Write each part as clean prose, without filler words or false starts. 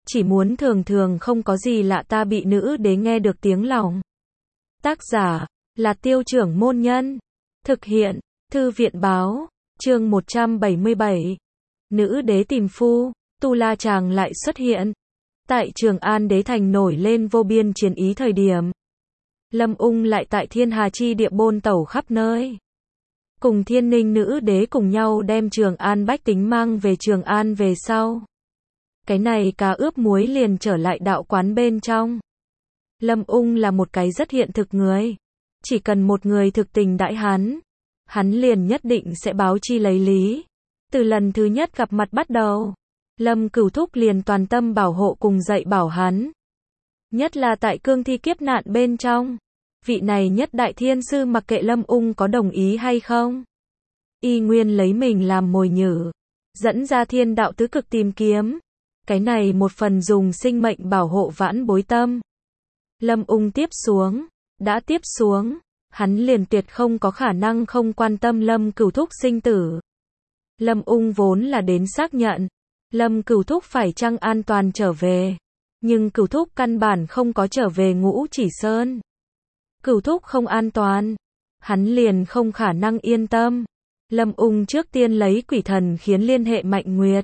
chỉ muốn thường thường không có gì lạ ta bị nữ đế nghe được tiếng lòng. Tác giả là Tiêu Trưởng Môn Nhân. Thực hiện Thư viện Báo. Chương 177. Nữ đế tìm phu, Tu La Chàng lại xuất hiện. Tại Trường An đế thành nổi lên vô biên chiến ý thời điểm, Lâm Ung lại tại Thiên Hà chi địa bôn tẩu khắp nơi. Cùng Thiên Ninh nữ đế cùng nhau đem Trường An bách tính mang về Trường An về sau. Cái này cá ướp muối liền trở lại đạo quán bên trong. Lâm Ung là một cái rất hiện thực người. Chỉ cần một người thực tình đãi hắn liền nhất định sẽ báo chi lấy lý. Từ lần thứ nhất gặp mặt bắt đầu, Lâm Cửu Thúc liền toàn tâm bảo hộ cùng dạy bảo hắn. Nhất là tại cương thi kiếp nạn bên trong, vị này nhất đại thiên sư mặc kệ Lâm Ung có đồng ý hay không, y nguyên lấy mình làm mồi nhử, dẫn ra thiên đạo tứ cực tìm kiếm. Cái này một phần dùng sinh mệnh bảo hộ vãn bối tâm. Lâm Ung đã tiếp xuống, hắn liền tuyệt không có khả năng không quan tâm Lâm Cửu Thúc sinh tử. Lâm Ung vốn là đến xác nhận Lâm Cửu Thúc phải chăng an toàn trở về, nhưng Cửu Thúc căn bản không có trở về Ngũ Chỉ Sơn. Cửu Thúc không an toàn, hắn liền không khả năng yên tâm. Lâm Ung trước tiên lấy quỷ thần khiến liên hệ Mạnh Nguyệt.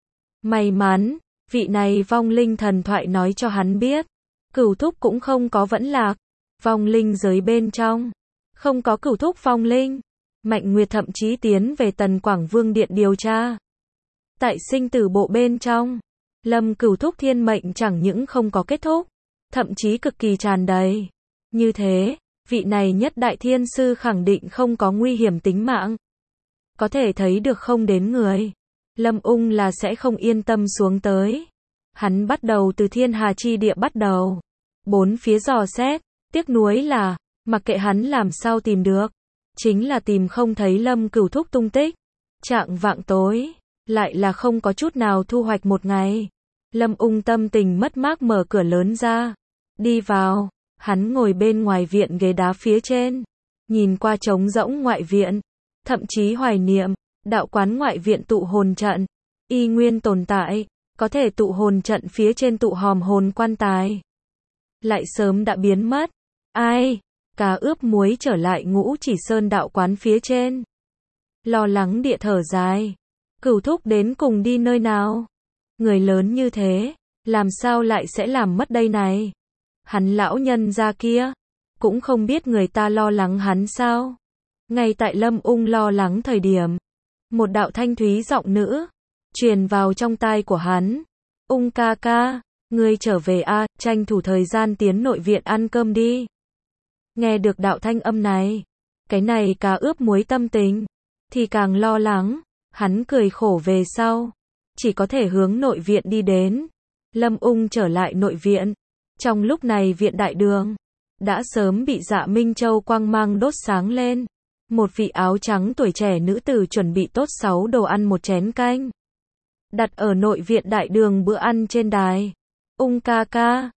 May mắn, vị này vong linh thần thoại nói cho hắn biết, Cửu Thúc cũng không có vẫn lạc. Vong linh giới bên trong, không có Cửu Thúc vong linh. Mạnh Nguyệt thậm chí tiến về Tần Quảng Vương Điện điều tra. Tại sinh tử bộ bên trong, Lâm Cửu Thúc thiên mệnh chẳng những không có kết thúc, thậm chí cực kỳ tràn đầy. Như thế, vị này nhất đại thiên sư khẳng định không có nguy hiểm tính mạng. Có thể thấy được không đến người, Lâm Ung là sẽ không yên tâm xuống tới. Hắn bắt đầu từ Thiên Hà chi địa bắt đầu, bốn phía dò xét, tiếc nuối là, mặc kệ hắn làm sao tìm được, chính là tìm không thấy Lâm Cửu Thúc tung tích. Chạng vạng tối, lại là không có chút nào thu hoạch một ngày. Lâm Ung tâm tình mất mát mở cửa lớn ra, đi vào, hắn ngồi bên ngoài viện ghế đá phía trên, nhìn qua trống rỗng ngoại viện, thậm chí hoài niệm, đạo quán ngoại viện tụ hồn trận, y nguyên tồn tại, có thể tụ hồn trận phía trên tụ hòm hồn quan tài, lại sớm đã biến mất. Ai? Cá ướp muối trở lại Ngũ Chỉ Sơn đạo quán phía trên. Lo lắng địa thở dài. Cửu Thúc đến cùng đi nơi nào? Người lớn như thế, làm sao lại sẽ làm mất đây này? Hắn lão nhân ra kia, cũng không biết người ta lo lắng hắn sao? Ngay tại Lâm Ung lo lắng thời điểm, một đạo thanh thúy giọng nữ truyền vào trong tai của hắn. Ung ca ca, ngươi trở về a, tranh thủ thời gian tiến nội viện ăn cơm đi. Nghe được đạo thanh âm này, cái này cá ướp muối tâm tình thì càng lo lắng, hắn cười khổ về sau, chỉ có thể hướng nội viện đi đến. Lâm Ung trở lại nội viện, trong lúc này viện đại đường đã sớm bị Dạ Minh Châu quang mang đốt sáng lên. Một vị áo trắng tuổi trẻ nữ tử chuẩn bị tốt 6 đồ ăn một chén canh, đặt ở nội viện đại đường bữa ăn trên đài. Ung ca ca,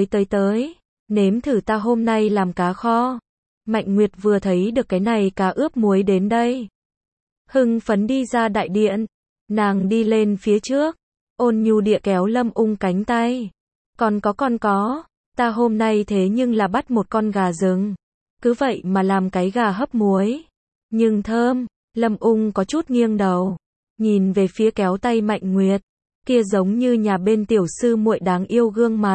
tới, nếm thử ta hôm nay làm cá kho. Mạnh Nguyệt vừa thấy được cái này cá ướp muối đến đây, hưng phấn đi ra đại điện. Nàng đi lên phía trước, ôn nhu địa kéo Lâm Ung cánh tay. Còn có, ta hôm nay thế nhưng là bắt một con gà rừng, cứ vậy mà làm cái gà hấp muối, nhưng thơm. Lâm Ung có chút nghiêng đầu, nhìn về phía kéo tay Mạnh Nguyệt, kia giống như nhà bên tiểu sư muội đáng yêu gương mặt,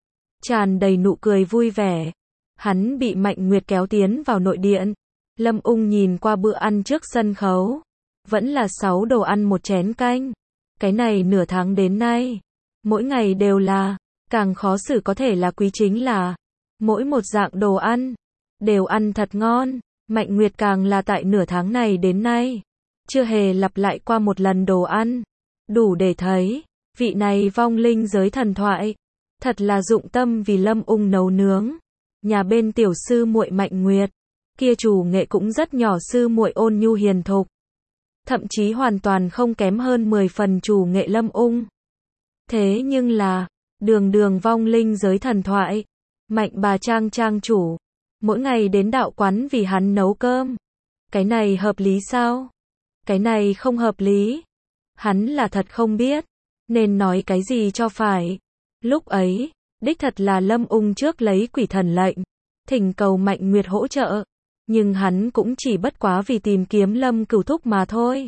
tràn đầy nụ cười vui vẻ. Hắn bị Mạnh Nguyệt kéo tiến vào nội điện. Lâm Ung nhìn qua bữa ăn trước sân khấu, vẫn là 6 đồ ăn một chén canh. Cái này nửa tháng đến nay, mỗi ngày đều là, càng khó xử có thể là quý chính là, mỗi một dạng đồ ăn đều ăn thật ngon. Mạnh Nguyệt càng là tại nửa tháng này đến nay, chưa hề lặp lại qua một lần đồ ăn. Đủ để thấy, vị này vong linh giới thần thoại, thật là dụng tâm vì Lâm Ung nấu nướng. Nhà bên tiểu sư muội Mạnh Nguyệt, kia chủ nghệ cũng rất nhỏ sư muội ôn nhu hiền thục, thậm chí hoàn toàn không kém hơn 10 phần chủ nghệ Lâm Ung. Thế nhưng là, đường vong linh giới thần thoại, Mạnh bà trang chủ, mỗi ngày đến đạo quán vì hắn nấu cơm. Cái này hợp lý sao? Cái này không hợp lý. Hắn là thật không biết nên nói cái gì cho phải. Lúc ấy, đích thật là Lâm Ung trước lấy quỷ thần lệnh, thỉnh cầu Mạnh Nguyệt hỗ trợ, nhưng hắn cũng chỉ bất quá vì tìm kiếm Lâm Cửu Thúc mà thôi.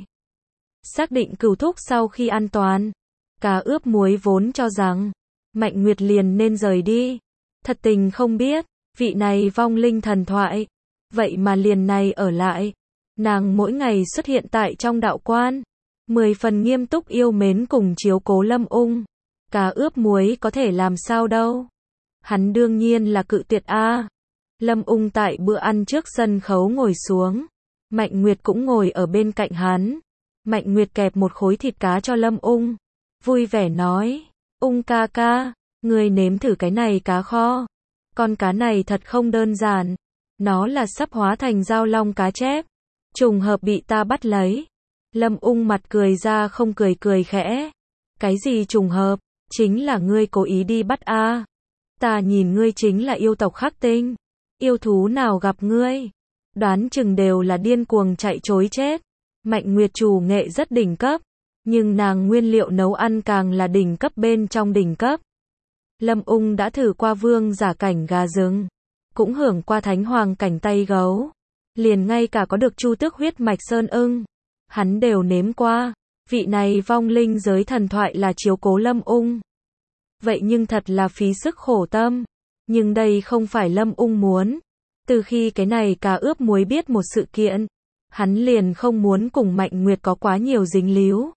Xác định Cửu Thúc sau khi an toàn, Cá Ướp Muối vốn cho rằng Mạnh Nguyệt liền nên rời đi, thật tình không biết, vị này vong linh thần thoại, vậy mà liền này ở lại. Nàng mỗi ngày xuất hiện tại trong đạo quan, 10 phần nghiêm túc yêu mến cùng chiếu cố Lâm Ung. Cá Ướp Muối có thể làm sao đâu. Hắn đương nhiên là cự tuyệt a. Lâm Ung tại bữa ăn trước sân khấu ngồi xuống. Mạnh Nguyệt cũng ngồi ở bên cạnh hắn. Mạnh Nguyệt kẹp một khối thịt cá cho Lâm Ung. Vui vẻ nói, Ung ca ca, ngươi nếm thử cái này cá kho. Con cá này thật không đơn giản. Nó là sắp hóa thành dao long cá chép. Trùng hợp bị ta bắt lấy. Lâm Ung mặt cười ra không cười cười khẽ. Cái gì trùng hợp? Chính là ngươi cố ý đi bắt a. Ta nhìn ngươi chính là yêu tộc Khắc Tinh. Yêu thú nào gặp ngươi, đoán chừng đều là điên cuồng chạy trối chết. Mạnh Nguyệt chủ nghệ rất đỉnh cấp, nhưng nàng nguyên liệu nấu ăn càng là đỉnh cấp bên trong đỉnh cấp. Lâm Ung đã thử qua vương giả cảnh gà rừng, cũng hưởng qua thánh hoàng cảnh tay gấu, liền ngay cả có được chu tước huyết mạch sơn ưng, hắn đều nếm qua. Vị này vong linh giới thần thoại là chiếu cố Lâm Ung. Vậy nhưng thật là phí sức khổ tâm. Nhưng đây không phải Lâm Ung muốn. Từ khi cái này Cá Ướp Muối biết một sự kiện, hắn liền không muốn cùng Mạnh Nguyệt có quá nhiều dính líu.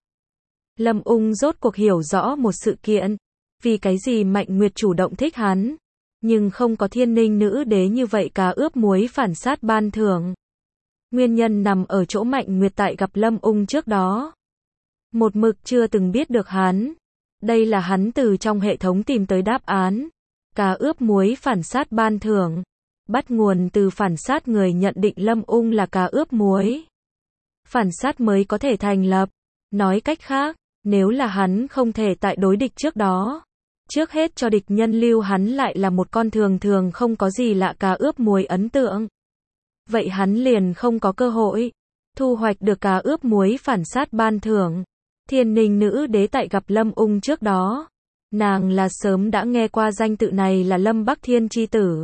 Lâm Ung rốt cuộc hiểu rõ một sự kiện. Vì cái gì Mạnh Nguyệt chủ động thích hắn, nhưng không có Thiên Ninh nữ đế như vậy Cá Ướp Muối phản sát ban thưởng. Nguyên nhân nằm ở chỗ Mạnh Nguyệt tại gặp Lâm Ung trước đó. Một mực chưa từng biết được hắn. Đây là hắn từ trong hệ thống tìm tới đáp án. Cá Ướp Muối phản sát ban thưởng. Bắt nguồn từ phản sát người nhận định Lâm Ung là Cá Ướp Muối. Phản sát mới có thể thành lập. Nói cách khác, nếu là hắn không thể tại đối địch trước đó, trước hết cho địch nhân lưu hắn lại là một con thường thường không có gì lạ Cá Ướp Muối ấn tượng. Vậy hắn liền không có cơ hội thu hoạch được Cá Ướp Muối phản sát ban thưởng. Thiên Ninh nữ đế tại gặp Lâm Ung trước đó, nàng là sớm đã nghe qua danh tự này là Lâm Bắc Thiên chi tử.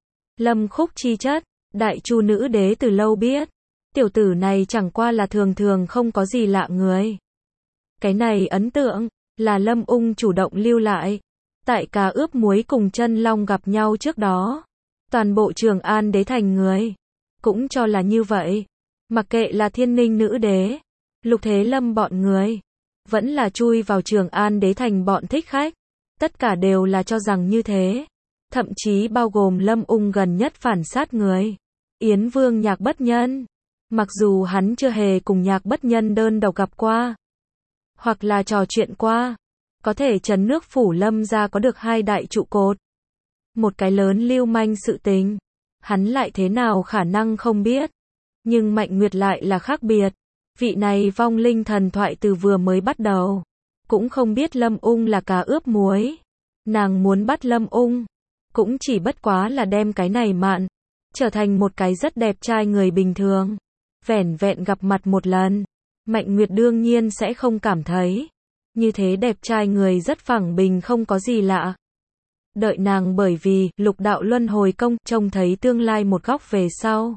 Lâm Khúc chi chất, Đại Chu nữ đế từ lâu biết. Tiểu tử này chẳng qua là thường thường không có gì lạ người. Cái này ấn tượng, là Lâm Ung chủ động lưu lại. Tại Cá Ướp Muối cùng Chân Long gặp nhau trước đó, toàn bộ Trường An đế thành người cũng cho là như vậy. Mặc kệ là Thiên Ninh nữ đế, Lục Thế Lâm bọn người, vẫn là chui vào Trường An đế thành bọn thích khách, tất cả đều là cho rằng như thế. Thậm chí bao gồm Lâm Ung gần nhất phản sát người, Yến Vương Nhạc Bất Nhân. Mặc dù hắn chưa hề cùng Nhạc Bất Nhân đơn độc gặp qua, hoặc là trò chuyện qua, có thể trấn nước phủ Lâm gia có được 2 đại trụ cột. Một cái lớn lưu manh sự tình, hắn lại thế nào khả năng không biết. Nhưng Mạnh Nguyệt lại là khác biệt. Vị này vong linh thần thoại từ vừa mới bắt đầu, cũng không biết Lâm Ung là Cá Ướp Muối. Nàng muốn bắt Lâm Ung, cũng chỉ bất quá là đem cái này mạn, trở thành một cái rất đẹp trai người bình thường. Vẻn vẹn gặp mặt một lần, Mạnh Nguyệt đương nhiên sẽ không cảm thấy như thế đẹp trai người rất phẳng bình không có gì lạ. Đợi nàng bởi vì Lục Đạo Luân Hồi Công trông thấy tương lai một góc về sau,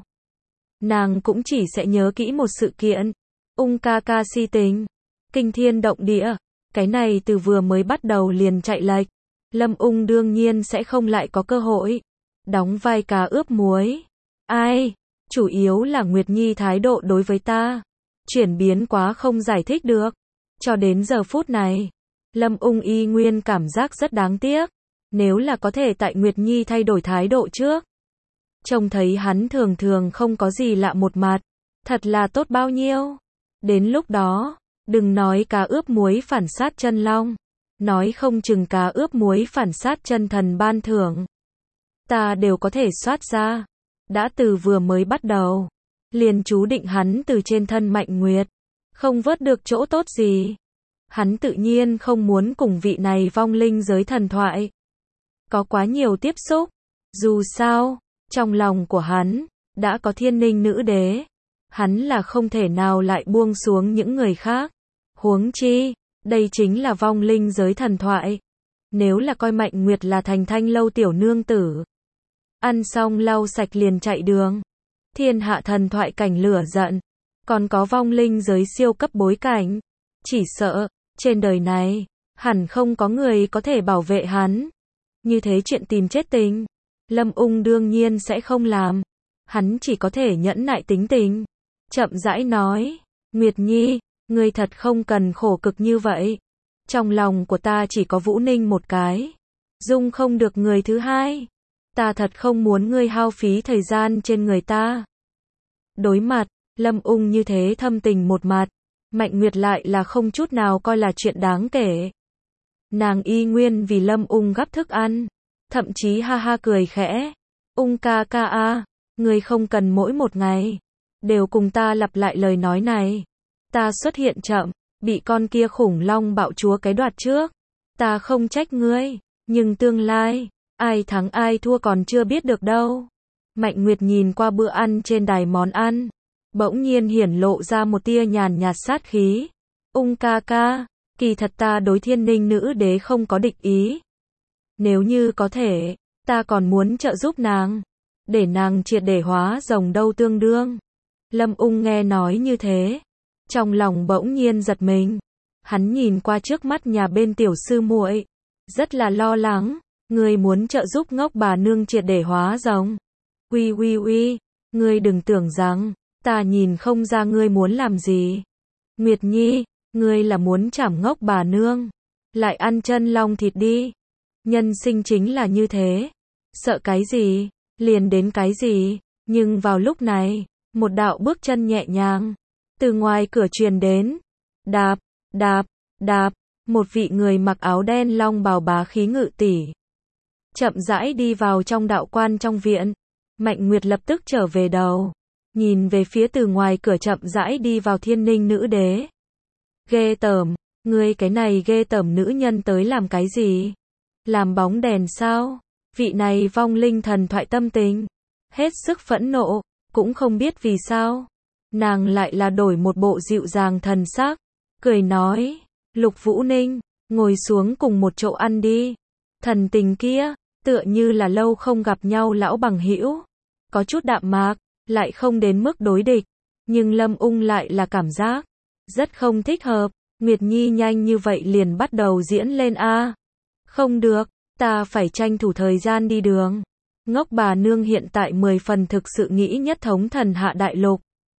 nàng cũng chỉ sẽ nhớ kỹ một sự kiện. Ung ca ca si tình, kinh thiên động địa, cái này từ vừa mới bắt đầu liền chạy lệch. Lâm Ung đương nhiên sẽ không lại có cơ hội đóng vai Cá Ướp Muối. Ai? Chủ yếu là Nguyệt Nhi thái độ đối với ta chuyển biến quá không giải thích được. Cho đến giờ phút này, Lâm Ung y nguyên cảm giác rất đáng tiếc. Nếu là có thể tại Nguyệt Nhi thay đổi thái độ trước, trông thấy hắn thường thường không có gì lạ một mặt, thật là tốt bao nhiêu. Đến lúc đó, đừng nói Cá Ướp Muối phản sát Chân Long, nói không chừng Cá Ướp Muối phản sát Chân Thần ban thưởng, ta đều có thể soát ra. Đã từ vừa mới bắt đầu, liền chú định hắn từ trên thân Mạnh Nguyệt không vớt được chỗ tốt gì. Hắn tự nhiên không muốn cùng vị này vong linh giới thần thoại có quá nhiều tiếp xúc. Dù sao, trong lòng của hắn đã có Thiên Ninh nữ đế, hắn là không thể nào lại buông xuống những người khác. Huống chi, đây chính là vong linh giới thần thoại. Nếu là coi Mạnh Nguyệt là thành Thanh lâu tiểu nương tử, ăn xong lau sạch liền chạy đường. Thiên hạ thần thoại cảnh lửa giận, còn có vong linh giới siêu cấp bối cảnh. Chỉ sợ, trên đời này, hẳn không có người có thể bảo vệ hắn. Như thế chuyện tìm chết tình, Lâm Ung đương nhiên sẽ không làm. Hắn chỉ có thể nhẫn nại tính tình. Chậm rãi nói, Nguyệt Nhi, ngươi thật không cần khổ cực như vậy. Trong lòng của ta chỉ có Vũ Ninh một cái. Dung không được người thứ hai. Ta thật không muốn ngươi hao phí thời gian trên người ta. Đối mặt, Lâm Ung như thế thâm tình một mặt. Mạnh Nguyệt lại là không chút nào coi là chuyện đáng kể. Nàng y nguyên vì Lâm Ung gắp thức ăn. Thậm chí ha ha cười khẽ. Ung ca ca a, ngươi không cần mỗi một ngày đều cùng ta lặp lại lời nói này. Ta xuất hiện chậm, bị con kia khủng long bạo chúa cái đoạt trước. Ta không trách ngươi, nhưng tương lai, ai thắng ai thua còn chưa biết được đâu. Mạnh Nguyệt nhìn qua bữa ăn trên đài món ăn, bỗng nhiên hiển lộ ra một tia nhàn nhạt sát khí. Ung ca ca, kỳ thật ta đối Thiên Ninh nữ đế không có địch ý. Nếu như có thể, ta còn muốn trợ giúp nàng, để nàng triệt để hóa rồng đâu tương đương. Lâm Ung nghe nói như thế, trong lòng bỗng nhiên giật mình. Hắn nhìn qua trước mắt nhà bên tiểu sư muội, rất là lo lắng. Ngươi muốn trợ giúp ngốc bà nương triệt để hóa rồng? Uy, ngươi đừng tưởng rằng ta nhìn không ra ngươi muốn làm gì. Nguyệt Nhi, ngươi là muốn chảm ngốc bà nương, lại ăn chân long thịt đi. Nhân sinh chính là như thế, sợ cái gì, liền đến cái gì. Nhưng vào lúc này, một đạo bước chân nhẹ nhàng từ ngoài cửa truyền đến. Đạp, đạp, đạp, một vị người mặc áo đen long bào bá khí ngự tỷ chậm rãi đi vào trong đạo quan trong viện. Mạnh Nguyệt lập tức trở về đầu, nhìn về phía từ ngoài cửa chậm rãi đi vào Thiên Ninh nữ đế. Ghê tởm, ngươi cái này ghê tởm nữ nhân tới làm cái gì? Làm bóng đèn sao? Vị này vong linh thần thoại tâm tình hết sức phẫn nộ, cũng không biết vì sao. Nàng lại là đổi một bộ dịu dàng thần sắc, cười nói, Lục Vũ Ninh, ngồi xuống cùng một chỗ ăn đi. Thần tình kia, tựa như là lâu không gặp nhau lão bằng hữu, có chút đạm mạc, lại không đến mức đối địch. Nhưng Lâm Ung lại là cảm giác rất không thích hợp. Nguyệt Nhi nhanh như vậy liền bắt đầu diễn lên a. Không được, ta phải tranh thủ thời gian đi đường. Ngốc bà nương hiện tại 10 phần thực sự nghĩ nhất thống thần hạ đại lục.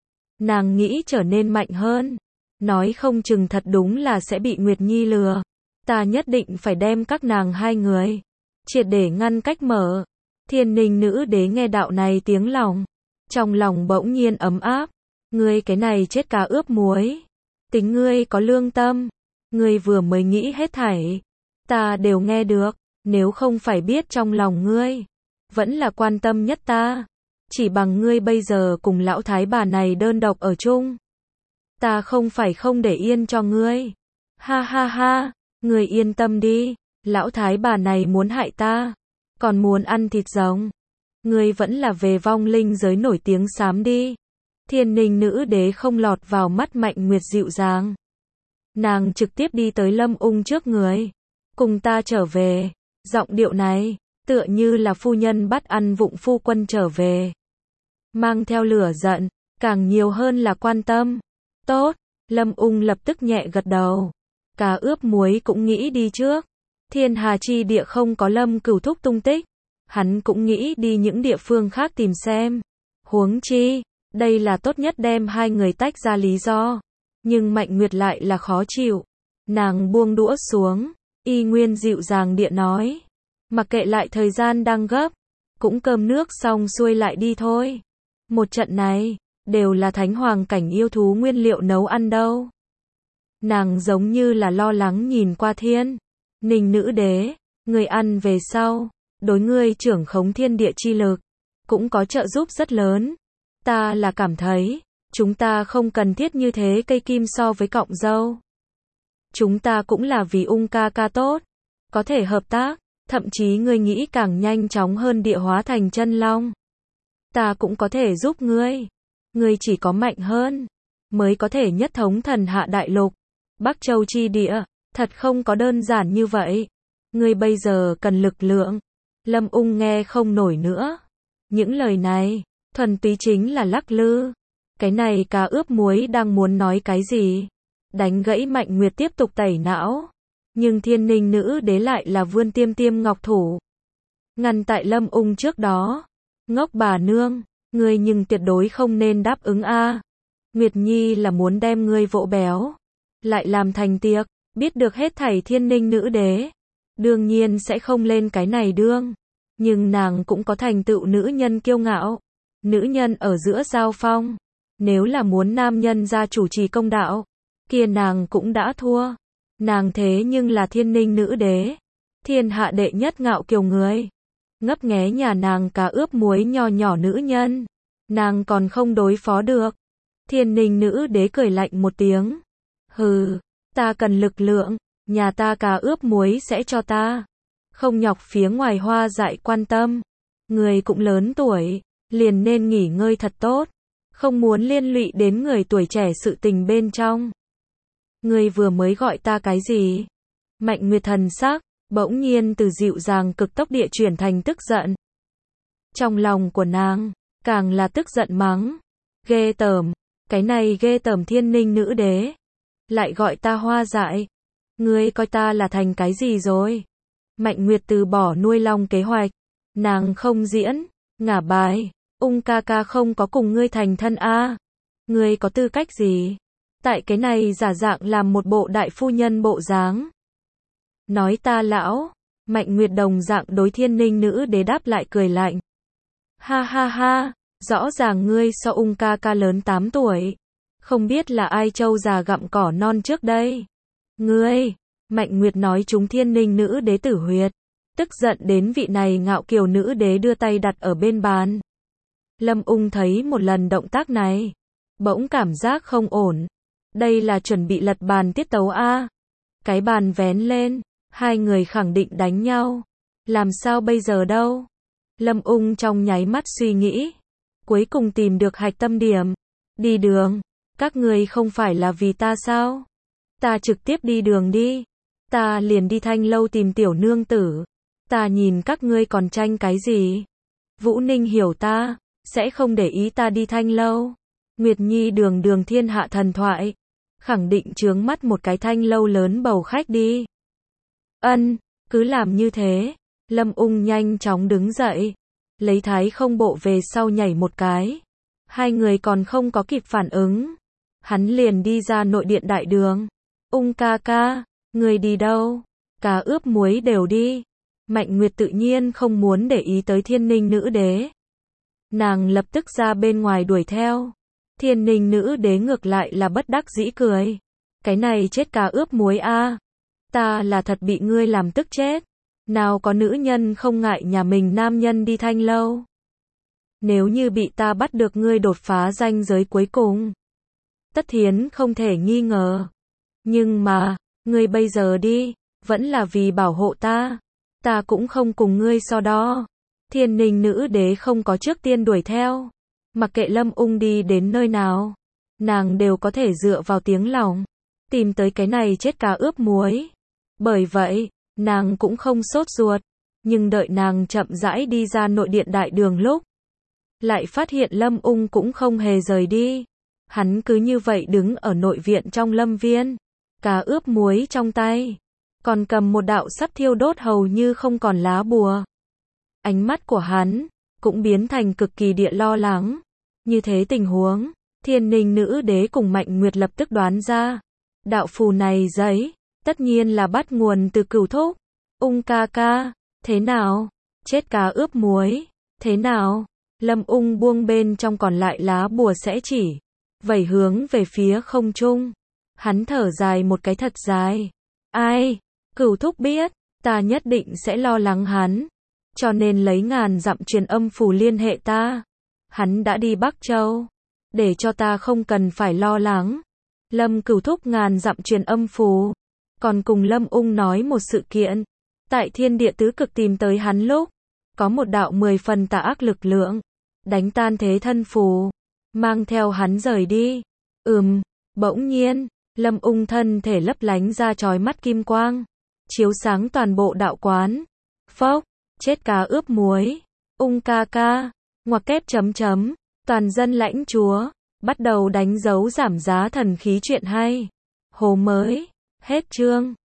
Nàng nghĩ trở nên mạnh hơn. Nói không chừng thật đúng là sẽ bị Nguyệt Nhi lừa. Ta nhất định phải đem các nàng hai người triệt để ngăn cách mở. Thiên Ninh nữ đế nghe đạo này tiếng lòng, trong lòng bỗng nhiên ấm áp. Ngươi cái này chết cá ướp muối, tính ngươi có lương tâm. Ngươi vừa mới nghĩ hết thảy, ta đều nghe được. Nếu không phải biết trong lòng ngươi vẫn là quan tâm nhất ta, chỉ bằng ngươi bây giờ cùng lão thái bà này đơn độc ở chung, ta không phải không để yên cho ngươi. Ha ha ha, ngươi yên tâm đi, lão thái bà này muốn hại ta, còn muốn ăn thịt rồng. Ngươi vẫn là về vong linh giới nổi tiếng xám đi. Thiên Ninh nữ đế không lọt vào mắt Mạnh Nguyệt dịu dàng. Nàng trực tiếp đi tới Lâm Ung trước người. Cùng ta trở về. Giọng điệu này, tựa như là phu nhân bắt ăn vụng phu quân trở về. Mang theo lửa giận, càng nhiều hơn là quan tâm. Tốt, Lâm Ung lập tức nhẹ gật đầu. Cá ướp muối cũng nghĩ đi trước. Thiên Hà chi địa không có Lâm Cửu Thúc tung tích. Hắn cũng nghĩ đi những địa phương khác tìm xem. Huống chi, đây là tốt nhất đem hai người tách ra lý do. Nhưng Mạnh Nguyệt lại là khó chịu. Nàng buông đũa xuống, y nguyên dịu dàng địa nói. Mặc kệ lại thời gian đang gấp, cũng cơm nước xong xuôi lại đi thôi. Một trận này, đều là thánh hoàng cảnh yêu thú nguyên liệu nấu ăn đâu. Nàng giống như là lo lắng nhìn qua Thiên Ninh nữ đế. Người ăn về sau, đối ngươi trưởng khống thiên địa chi lực, cũng có trợ giúp rất lớn. Ta là cảm thấy, chúng ta không cần thiết như thế cây kim so với cọng dâu. Chúng ta cũng là vì Ung ca ca tốt, có thể hợp tác, thậm chí ngươi nghĩ càng nhanh chóng hơn địa hóa thành chân long. Ta cũng có thể giúp ngươi. Ngươi chỉ có mạnh hơn, mới có thể nhất thống thần hạ đại lục. Bắc Châu chi địa, thật không có đơn giản như vậy. Ngươi bây giờ cần lực lượng. Lâm Ung nghe không nổi nữa. Những lời này, thuần túy chính là lắc lư. Cái này cá ướp muối đang muốn nói cái gì? Đánh gãy Mạnh Nguyệt tiếp tục tẩy não. Nhưng Thiên Ninh nữ đế lại là vươn tiêm tiêm ngọc thủ. Ngăn tại Lâm Ung trước đó. Ngốc bà nương, ngươi nhưng tuyệt đối không nên đáp ứng a. Nguyệt Nhi là muốn đem ngươi vỗ béo. Lại làm thành tiệc, biết được hết thảy Thiên Ninh nữ đế. Đương nhiên sẽ không lên cái này đương. Nhưng nàng cũng có thành tựu nữ nhân kiêu ngạo. Nữ nhân ở giữa giao phong. Nếu là muốn nam nhân ra chủ trì công đạo, kia nàng cũng đã thua. Nàng thế nhưng là Thiên Ninh nữ đế. Thiên hạ đệ nhất ngạo kiều người. Ngấp nghé nhà nàng cá ướp muối nho nhỏ nữ nhân. Nàng còn không đối phó được. Thiên Ninh nữ đế cười lạnh một tiếng. Hừ, ta cần lực lượng, nhà ta cá ướp muối sẽ cho ta. Không nhọc phía ngoài hoa dại quan tâm. Người cũng lớn tuổi, liền nên nghỉ ngơi thật tốt. Không muốn liên lụy đến người tuổi trẻ sự tình bên trong. Người vừa mới gọi ta cái gì? Mạnh Nguyệt thần sắc, bỗng nhiên từ dịu dàng cực tốc địa chuyển thành tức giận. Trong lòng của nàng, càng là tức giận mắng. Ghê tởm, cái này ghê tởm Thiên Ninh nữ đế. Lại gọi ta hoa dại. Ngươi coi ta là thành cái gì rồi? Mạnh Nguyệt từ bỏ nuôi long kế hoạch. Nàng không diễn, ngả bài. Ung ca ca không có cùng ngươi thành thân a. Ngươi có tư cách gì? Tại cái này giả dạng làm một bộ đại phu nhân bộ dáng. Nói ta lão. Mạnh Nguyệt đồng dạng đối Thiên Ninh nữ đế đáp lại cười lạnh. Ha ha ha, rõ ràng ngươi so Ung ca ca lớn 8 tuổi. Không biết là ai trâu già gặm cỏ non trước đây. Ngươi, Mạnh Nguyệt nói chúng Thiên Ninh nữ đế tử huyệt. Tức giận đến vị này ngạo kiều nữ đế đưa tay đặt ở bên bàn. Lâm Ung thấy một lần động tác này. Bỗng cảm giác không ổn. Đây là chuẩn bị lật bàn tiết tấu a. Cái bàn vén lên. Hai người khẳng định đánh nhau. Làm sao bây giờ đâu? Lâm Ung trong nháy mắt suy nghĩ. Cuối cùng tìm được hạch tâm điểm. Đi đường. Các người không phải là vì ta sao? Ta trực tiếp đi đường đi. Ta liền đi Thanh lâu tìm tiểu nương tử. Ta nhìn các ngươi còn tranh cái gì? Vũ Ninh hiểu ta. Sẽ không để ý ta đi Thanh lâu. Nguyệt Nhi đường đường thiên hạ thần thoại. Khẳng định chướng mắt một cái Thanh lâu lớn bầu khách đi. Ân, cứ làm như thế. Lâm Ung nhanh chóng đứng dậy. Lấy thái không bộ về sau nhảy một cái. Hai người còn không có kịp phản ứng. Hắn liền đi ra nội điện đại đường. Ung ca ca, người đi đâu? Cá ướp muối đều đi. Mạnh Nguyệt tự nhiên không muốn để ý tới Thiên Ninh nữ đế. Nàng lập tức ra bên ngoài đuổi theo. Thiên Ninh nữ đế ngược lại là bất đắc dĩ cười. Cái này chết cá ướp muối a. Ta là thật bị ngươi làm tức chết. Nào có nữ nhân không ngại nhà mình nam nhân đi Thanh lâu. Nếu như bị ta bắt được ngươi đột phá ranh giới cuối cùng. Tất Thiến không thể nghi ngờ. Nhưng mà, ngươi bây giờ đi, vẫn là vì bảo hộ ta. Ta cũng không cùng ngươi so đo. Thiên Ninh nữ đế không có trước tiên đuổi theo. Mặc kệ Lâm Ung đi đến nơi nào, nàng đều có thể dựa vào tiếng lòng. Tìm tới cái này chết cá ướp muối. Bởi vậy, nàng cũng không sốt ruột. Nhưng đợi nàng chậm rãi đi ra nội điện đại đường lúc. Lại phát hiện Lâm Ung cũng không hề rời đi. Hắn cứ như vậy đứng ở nội viện trong lâm viên. Cá ướp muối trong tay. Còn cầm một đạo sắp thiêu đốt hầu như không còn lá bùa. Ánh mắt của hắn cũng biến thành cực kỳ địa lo lắng. Như thế tình huống, Thiên Ninh nữ đế cùng Mạnh Nguyệt lập tức đoán ra. Đạo phù này giấy, tất nhiên là bắt nguồn từ Cửu Thúc. Ung ca ca, thế nào? Chết cá ướp muối, thế nào? Lâm Ung buông bên trong còn lại lá bùa sẽ chỉ. Vẩy hướng về phía không trung. Hắn thở dài một cái thật dài. Ai? Cửu Thúc biết, ta nhất định sẽ lo lắng hắn. Cho nên lấy ngàn dặm truyền âm phù liên hệ ta. Hắn đã đi Bắc Châu. Để cho ta không cần phải lo lắng. Lâm Cửu Thúc ngàn dặm truyền âm phù. Còn cùng Lâm Ung nói một sự kiện. Tại thiên địa tứ cực tìm tới hắn lúc. Có một đạo 10 phần tà ác lực lượng. Đánh tan thế thân phù. Mang theo hắn rời đi. Bỗng nhiên, Lâm Ung thân thể lấp lánh ra chói mắt kim quang. chiếu sáng toàn bộ đạo quán. Phốc, chết cá ướp muối. Ung ca ca, ngoặc kép chấm chấm, toàn dân lãnh chúa, bắt đầu đánh dấu giảm giá thần khí chuyện hay. Hồ mới, hết chương.